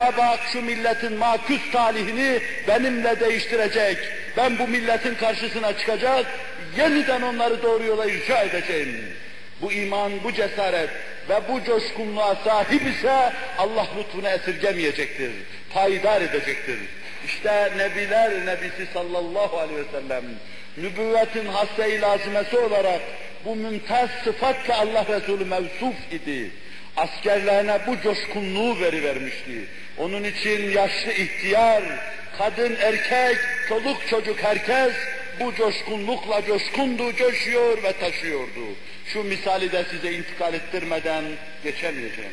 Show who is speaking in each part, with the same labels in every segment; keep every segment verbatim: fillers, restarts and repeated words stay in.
Speaker 1: Bak şu milletin makus talihini benimle değiştirecek. Ben bu milletin karşısına çıkacak, yeniden onları doğru yola irşa edeceğim. Bu iman, bu cesaret ve bu coşkunluğa sahip ise Allah lütfunu esirgemeyecektir, payidar edecektir. İşte Nebiler Nebisi sallallahu aleyhi ve sellem, nübüvvetin hasse-i lazimesi olarak bu mümtaz sıfatla Allah Resulü mevsuf idi. Askerlerine bu coşkunluğu verivermişti. Onun için yaşlı ihtiyar, kadın erkek, çoluk çocuk herkes bu coşkunlukla coşkundu, coşuyor ve taşıyordu. Şu misali de size intikal ettirmeden geçemeyeceğim.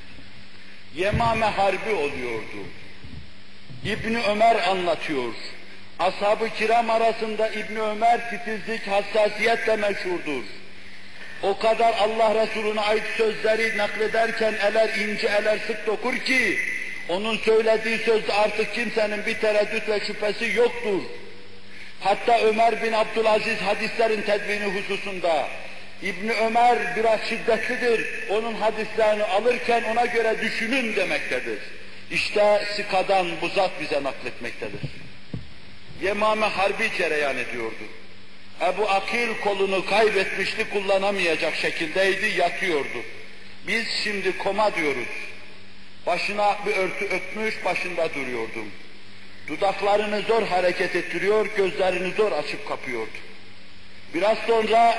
Speaker 1: Yemame Harbi oluyordu. İbni Ömer anlatıyor. Ashab-ı kiram arasında İbni Ömer titizlik, hassasiyetle meşhurdur. O kadar Allah Resulüne ait sözleri naklederken eler ince, eler sık dokur ki, onun söylediği sözde artık kimsenin bir tereddüt ve şüphesi yoktur. Hatta Ömer bin Abdülaziz hadislerin tedvini hususunda, İbni Ömer biraz şiddetlidir, onun hadislerini alırken ona göre düşünün demektedir. İşte Sika'dan bu zat bize nakletmektedir. Yemame Harbi cereyan ediyordu. Ebu Akil kolunu kaybetmişti, kullanamayacak şekildeydi, yatıyordu. Biz şimdi koma diyoruz. Başına bir örtü örtmüş, başında duruyordum. Dudaklarını zor hareket ettiriyor, gözlerini zor açıp kapıyordu. Biraz sonra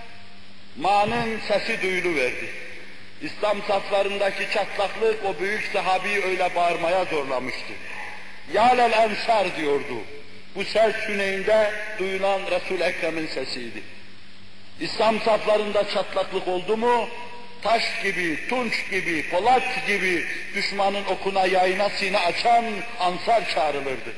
Speaker 1: Ma'nın sesi duyuluverdi. İslam saflarındaki çatlaklık o büyük sahabeyi öyle bağırmaya zorlamıştı. Ya lel ensar diyordu. Bu ses Hüneyn'de duyulan Resul-i Ekrem'in sesiydi. İslam saflarında çatlaklık oldu mu, taş gibi, tunç gibi, polat gibi düşmanın okuna yayına sine açan Ansar çağrılırdı.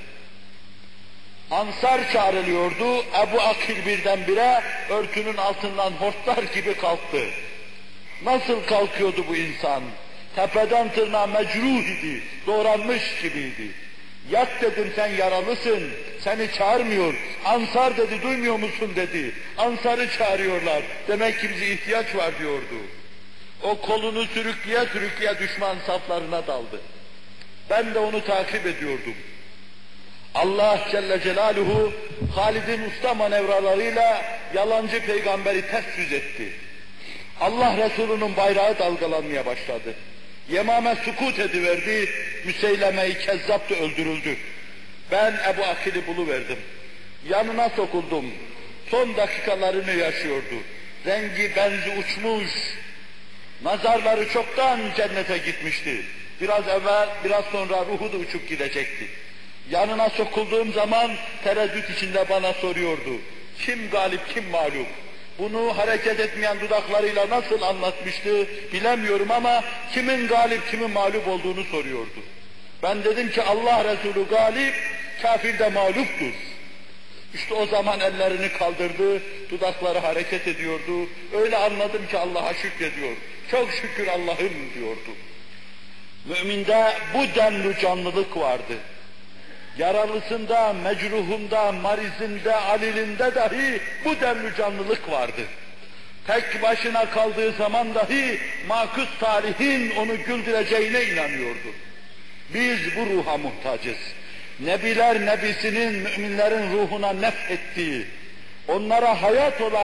Speaker 1: Ansar çağrılıyordu, Ebu Akil birdenbire örtünün altından hortlar gibi kalktı. Nasıl kalkıyordu bu insan? Tepeden tırnağa mecruh idi, doğranmış gibiydi. Yat dedim, sen yaralısın, seni çağırmıyor. Ansar dedi, duymuyor musun dedi. Ansar'ı çağırıyorlar, demek ki bize ihtiyaç var diyordu. O kolunu sürükleye sürükleye düşman saflarına daldı. Ben de onu takip ediyordum. Allah Celle Celaluhu, Halid'in usta manevralarıyla yalancı peygamberi ters yüz etti. Allah Resulü'nün bayrağı dalgalanmaya başladı. Yemame sukut ediverdi, Müseyleme-i Kezzab da öldürüldü. Ben Ebu Akil'i buluverdim. Yanına sokuldum. Son dakikalarını yaşıyordu. Rengi benzi uçmuş. Nazarları çoktan cennete gitmişti. Biraz evvel, biraz sonra ruhu da uçup gidecekti. Yanına sokulduğum zaman tereddüt içinde bana soruyordu. Kim galip, kim mağlup? Bunu hareket etmeyen dudaklarıyla nasıl anlatmıştı bilemiyorum ama kimin galip, kimin mağlup olduğunu soruyordu. Ben dedim ki Allah Resulü galip, kafir de mağluptur. İşte o zaman ellerini kaldırdı, dudakları hareket ediyordu. Öyle anladım ki Allah'a şükrediyor. Çok şükür Allah'ım diyordu. Müminde bu denli canlılık vardı. Yaralısında, mecruhunda, marizinde, alilinde dahi bu denli canlılık vardı. Tek başına kaldığı zaman dahi makus tarihin onu güldüreceğine inanıyordu. Biz bu ruha muhtacız. Nebiler Nebisi'nin müminlerin ruhuna nefhettiği, onlara hayat olan